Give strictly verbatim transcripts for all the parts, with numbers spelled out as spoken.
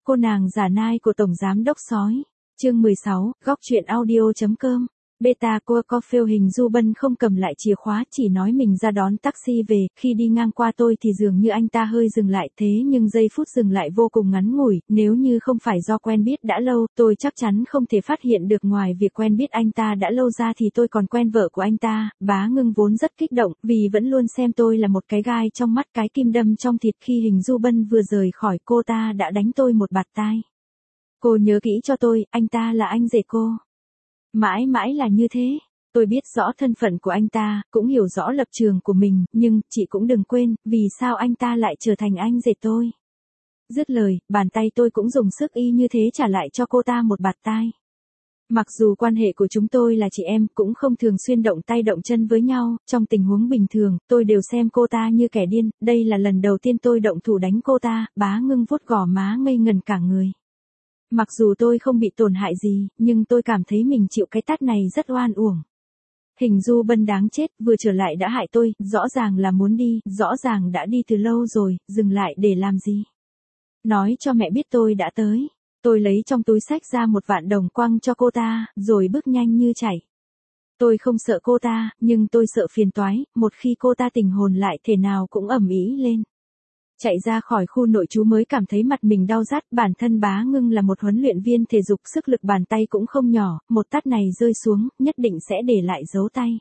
Cô nàng giả nai của Tổng Giám Đốc Sói. Chương mười sáu, góc truyện audio.com. Beta của Coffee hình Du Bân không cầm lại chìa khóa, chỉ nói mình ra đón taxi về. Khi đi ngang qua tôi thì dường như anh ta hơi dừng lại, thế nhưng giây phút dừng lại vô cùng ngắn ngủi. Nếu như không phải do quen biết đã lâu, tôi chắc chắn không thể phát hiện được. Ngoài việc quen biết anh ta đã lâu ra thì tôi còn quen vợ của anh ta. Bá Ngưng vốn rất kích động, vì vẫn luôn xem tôi là một cái gai trong mắt, cái kim đâm trong thịt. Khi hình Du Bân vừa rời khỏi, cô ta đã đánh tôi một bạt tai. Cô nhớ kỹ cho tôi, anh ta là anh rể cô. Mãi mãi là như thế. Tôi biết rõ thân phận của anh ta, cũng hiểu rõ lập trường của mình, nhưng chị cũng đừng quên, vì sao anh ta lại trở thành anh rể tôi. Dứt lời, bàn tay tôi cũng dùng sức y như thế trả lại cho cô ta một bạt tai. Mặc dù quan hệ của chúng tôi là chị em, cũng không thường xuyên động tay động chân với nhau, trong tình huống bình thường, tôi đều xem cô ta như kẻ điên. Đây là lần đầu tiên tôi động thủ đánh cô ta. Bá Ngưng vuốt gò má ngây ngần cả người. Mặc dù tôi không bị tổn hại gì, nhưng tôi cảm thấy mình chịu cái tát này rất oan uổng. Hình Du Bân đáng chết, vừa trở lại đã hại tôi, rõ ràng là muốn đi, rõ ràng đã đi từ lâu rồi, dừng lại để làm gì? Nói cho mẹ biết tôi đã tới. Tôi lấy trong túi xách ra một vạn đồng quăng cho cô ta, rồi bước nhanh như chạy. Tôi không sợ cô ta, nhưng tôi sợ phiền toái, một khi cô ta tỉnh hồn lại thể nào cũng ầm ĩ lên. Chạy ra khỏi khu nội trú mới cảm thấy mặt mình đau rát. Bản thân Bá Ngưng là một huấn luyện viên thể dục, sức lực bàn tay cũng không nhỏ, một tát này rơi xuống, nhất định sẽ để lại dấu tay.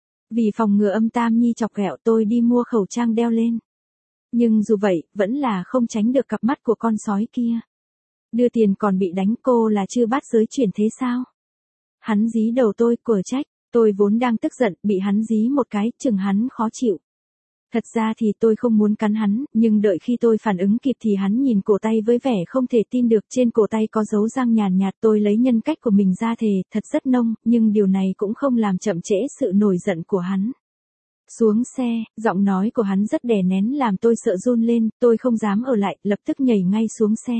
Vì phòng ngừa âm tam nhi chọc ghẹo, tôi đi mua khẩu trang đeo lên. Nhưng dù vậy, vẫn là không tránh được cặp mắt của con sói kia. Đưa tiền còn bị đánh, cô là chư bát giới chuyển thế sao? Hắn dí đầu tôi, cửa trách, tôi vốn đang tức giận, bị hắn dí một cái, chừng hắn khó chịu. Thật ra thì tôi không muốn cắn hắn, nhưng đợi khi tôi phản ứng kịp thì hắn nhìn cổ tay với vẻ không thể tin được. Trên cổ tay có dấu răng nhàn nhạt. Tôi lấy nhân cách của mình ra thề, thật rất nông, nhưng điều này cũng không làm chậm trễ sự nổi giận của hắn. Xuống xe, giọng nói của hắn rất đè nén làm tôi sợ run lên, tôi không dám ở lại, lập tức nhảy ngay xuống xe.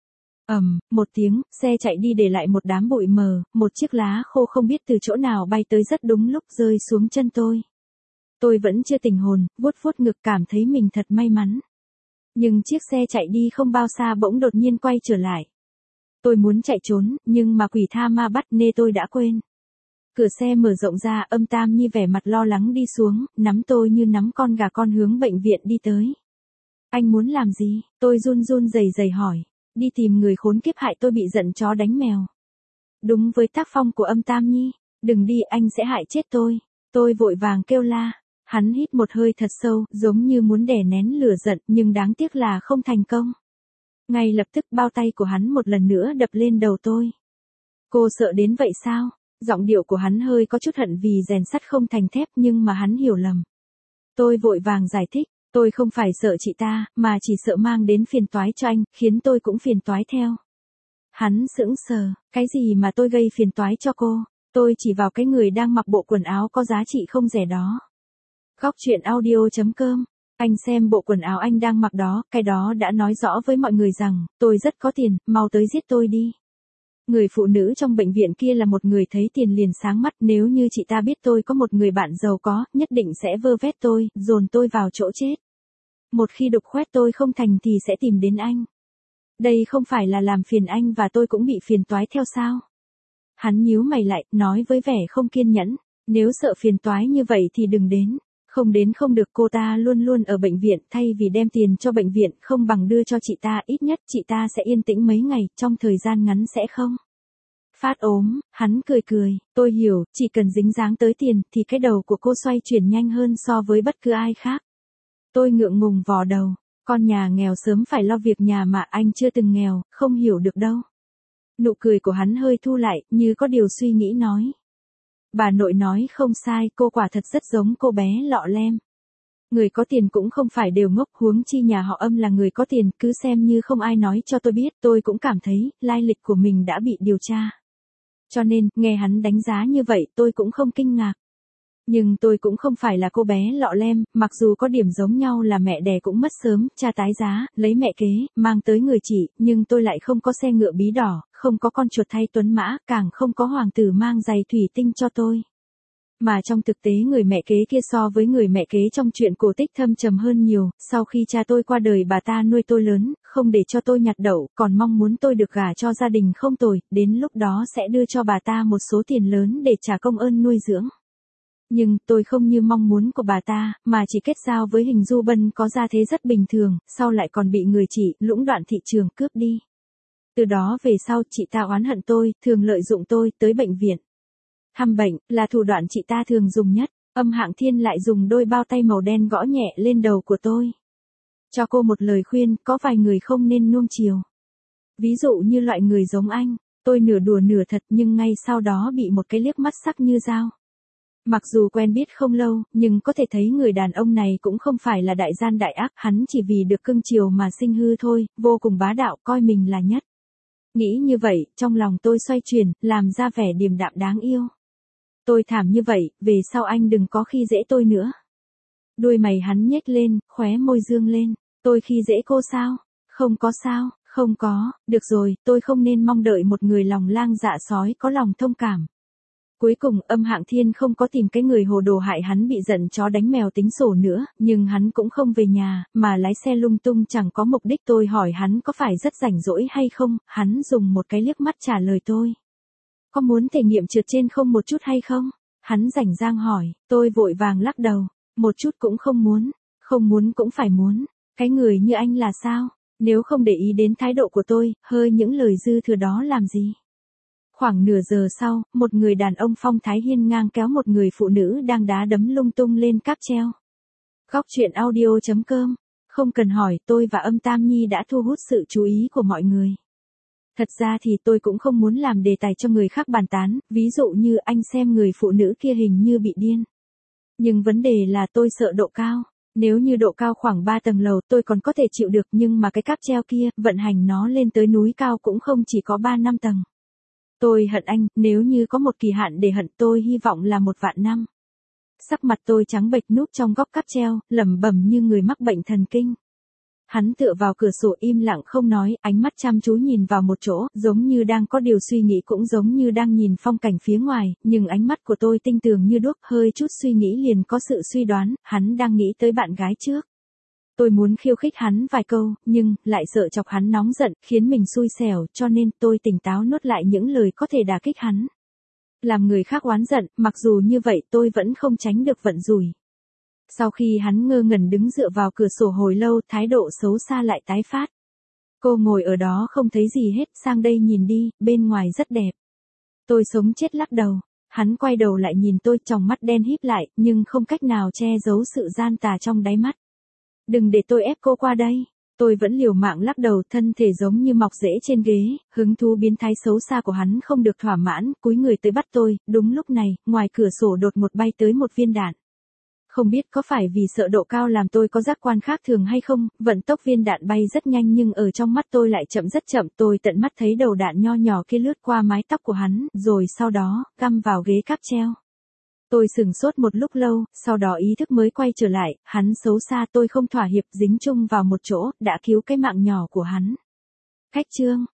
Ầm, um, một tiếng, xe chạy đi để lại một đám bụi mờ, một chiếc lá khô không biết từ chỗ nào bay tới rất đúng lúc rơi xuống chân tôi. Tôi vẫn chưa tỉnh hồn, vuốt vuốt ngực cảm thấy mình thật may mắn. Nhưng chiếc xe chạy đi không bao xa bỗng đột nhiên quay trở lại. Tôi muốn chạy trốn, nhưng mà quỷ tha ma bắt nên tôi đã quên. Cửa xe mở rộng ra, âm tam nhi vẻ mặt lo lắng đi xuống, nắm tôi như nắm con gà con hướng bệnh viện đi tới. Anh muốn làm gì? Tôi run run rẩy rẩy hỏi. Đi tìm người khốn kiếp hại tôi, bị giận chó đánh mèo. Đúng với tác phong của âm tam nhi. Đừng đi, anh sẽ hại chết tôi. Tôi vội vàng kêu la. Hắn hít một hơi thật sâu, giống như muốn đè nén lửa giận, nhưng đáng tiếc là không thành công. Ngay lập tức bao tay của hắn một lần nữa đập lên đầu tôi. Cô sợ đến vậy sao? Giọng điệu của hắn hơi có chút hận vì rèn sắt không thành thép, nhưng mà hắn hiểu lầm. Tôi vội vàng giải thích, tôi không phải sợ chị ta, mà chỉ sợ mang đến phiền toái cho anh, khiến tôi cũng phiền toái theo. Hắn sững sờ, cái gì mà tôi gây phiền toái cho cô? Tôi chỉ vào cái người đang mặc bộ quần áo có giá trị không rẻ đó. Góc truyện audio.com. Anh xem bộ quần áo anh đang mặc đó, cái đó đã nói rõ với mọi người rằng, tôi rất có tiền, mau tới giết tôi đi. Người phụ nữ trong bệnh viện kia là một người thấy tiền liền sáng mắt, nếu như chị ta biết tôi có một người bạn giàu có, nhất định sẽ vơ vét tôi, dồn tôi vào chỗ chết. Một khi đục khoét tôi không thành thì sẽ tìm đến anh. Đây không phải là làm phiền anh và tôi cũng bị phiền toái theo sao? Hắn nhíu mày lại, nói với vẻ không kiên nhẫn, nếu sợ phiền toái như vậy thì đừng đến. Không đến không được, cô ta luôn luôn ở bệnh viện, thay vì đem tiền cho bệnh viện, không bằng đưa cho chị ta, ít nhất chị ta sẽ yên tĩnh mấy ngày, trong thời gian ngắn sẽ không phát ốm. Hắn cười cười, tôi hiểu, chỉ cần dính dáng tới tiền, thì cái đầu của cô xoay chuyển nhanh hơn so với bất cứ ai khác. Tôi ngượng ngùng vò đầu, con nhà nghèo sớm phải lo việc nhà mà, anh chưa từng nghèo, không hiểu được đâu. Nụ cười của hắn hơi thu lại, như có điều suy nghĩ nói. Bà nội nói không sai, cô quả thật rất giống cô bé lọ lem. Người có tiền cũng không phải đều ngốc, huống chi nhà họ Âm là người có tiền, cứ xem như không ai nói cho tôi biết, tôi cũng cảm thấy, lai lịch của mình đã bị điều tra. Cho nên, nghe hắn đánh giá như vậy, tôi cũng không kinh ngạc. Nhưng tôi cũng không phải là cô bé lọ lem, mặc dù có điểm giống nhau là mẹ đẻ cũng mất sớm, cha tái giá, lấy mẹ kế, mang tới người chị, nhưng tôi lại không có xe ngựa bí đỏ, không có con chuột thay tuấn mã, càng không có hoàng tử mang giày thủy tinh cho tôi. Mà trong thực tế người mẹ kế kia so với người mẹ kế trong chuyện cổ tích thâm trầm hơn nhiều, sau khi cha tôi qua đời bà ta nuôi tôi lớn, không để cho tôi nhặt đậu, còn mong muốn tôi được gả cho gia đình không tồi, đến lúc đó sẽ đưa cho bà ta một số tiền lớn để trả công ơn nuôi dưỡng. Nhưng tôi không như mong muốn của bà ta, mà chỉ kết giao với Hình Du Bân có gia thế rất bình thường, sau lại còn bị người chị lũng đoạn thị trường cướp đi. Từ đó về sau chị ta oán hận tôi, thường lợi dụng tôi tới bệnh viện. Thăm bệnh, là thủ đoạn chị ta thường dùng nhất, Âm Hạng Thiên lại dùng đôi bao tay màu đen gõ nhẹ lên đầu của tôi. Cho cô một lời khuyên, có vài người không nên nuông chiều. Ví dụ như loại người giống anh, tôi nửa đùa nửa thật nhưng ngay sau đó bị một cái liếc mắt sắc như dao. Mặc dù quen biết không lâu, nhưng có thể thấy người đàn ông này cũng không phải là đại gian đại ác, hắn chỉ vì được cưng chiều mà sinh hư thôi, vô cùng bá đạo, coi mình là nhất. Nghĩ như vậy, trong lòng tôi xoay chuyển, làm ra vẻ điềm đạm đáng yêu. Tôi thảm như vậy, về sau anh đừng có khi dễ tôi nữa. Đuôi mày hắn nhếch lên, khóe môi dương lên. Tôi khi dễ cô sao? Không có sao, không có, được rồi, tôi không nên mong đợi một người lòng lang dạ sói có lòng thông cảm. Cuối cùng Âm Hạng Thiên không có tìm cái người hồ đồ hại hắn bị giận chó đánh mèo tính sổ nữa, nhưng hắn cũng không về nhà, mà lái xe lung tung chẳng có mục đích. Tôi hỏi hắn có phải rất rảnh rỗi hay không, hắn dùng một cái liếc mắt trả lời tôi. Có muốn thể nghiệm trượt trên không một chút hay không? Hắn rảnh rang hỏi, tôi vội vàng lắc đầu, một chút cũng không muốn, không muốn cũng phải muốn, cái người như anh là sao? Nếu không để ý đến thái độ của tôi, hơi những lời dư thừa đó làm gì? Khoảng nửa giờ sau, một người đàn ông phong thái hiên ngang kéo một người phụ nữ đang đá đấm lung tung lên cáp treo. Góc truyện audio chấm com. Không cần hỏi, tôi và Âm Tam Nhi đã thu hút sự chú ý của mọi người. Thật ra thì tôi cũng không muốn làm đề tài cho người khác bàn tán, ví dụ như anh xem người phụ nữ kia hình như bị điên. Nhưng vấn đề là tôi sợ độ cao. Nếu như độ cao khoảng ba tầng lầu tôi còn có thể chịu được, nhưng mà cái cáp treo kia, vận hành nó lên tới núi cao cũng không chỉ có ba năm tầng. Tôi hận anh, nếu như có một kỳ hạn để hận tôi hy vọng là một vạn năm. Sắc mặt tôi trắng bệch núp trong góc cáp treo, lẩm bẩm như người mắc bệnh thần kinh. Hắn tựa vào cửa sổ im lặng không nói, ánh mắt chăm chú nhìn vào một chỗ, giống như đang có điều suy nghĩ cũng giống như đang nhìn phong cảnh phía ngoài, nhưng ánh mắt của tôi tinh tường như đuốc, hơi chút suy nghĩ liền có sự suy đoán, hắn đang nghĩ tới bạn gái trước. Tôi muốn khiêu khích hắn vài câu, nhưng lại sợ chọc hắn nóng giận, khiến mình xui xẻo, cho nên tôi tỉnh táo nuốt lại những lời có thể đả kích hắn. Làm người khác oán giận, mặc dù như vậy tôi vẫn không tránh được vận rủi. Sau khi hắn ngơ ngẩn đứng dựa vào cửa sổ hồi lâu, thái độ xấu xa lại tái phát. Cô ngồi ở đó không thấy gì hết, sang đây nhìn đi, bên ngoài rất đẹp. Tôi sống chết lắc đầu. Hắn quay đầu lại nhìn tôi, tròng mắt đen híp lại, nhưng không cách nào che giấu sự gian tà trong đáy mắt. Đừng để tôi ép cô qua đây. Tôi vẫn liều mạng lắc đầu, thân thể giống như mọc rễ trên ghế, hứng thú biến thái xấu xa của hắn không được thỏa mãn, cúi người tới bắt tôi. Đúng lúc này, ngoài cửa sổ đột ngột bay tới một viên đạn. Không biết có phải vì sợ độ cao làm tôi có giác quan khác thường hay không, vận tốc viên đạn bay rất nhanh nhưng ở trong mắt tôi lại chậm rất chậm. Tôi tận mắt thấy đầu đạn nho nhỏ kia lướt qua mái tóc của hắn, rồi sau đó, găm vào ghế cáp treo. Tôi sửng sốt một lúc lâu, sau đó ý thức mới quay trở lại, hắn xấu xa tôi không thỏa hiệp dính chung vào một chỗ, đã cứu cái mạng nhỏ của hắn. Cách chương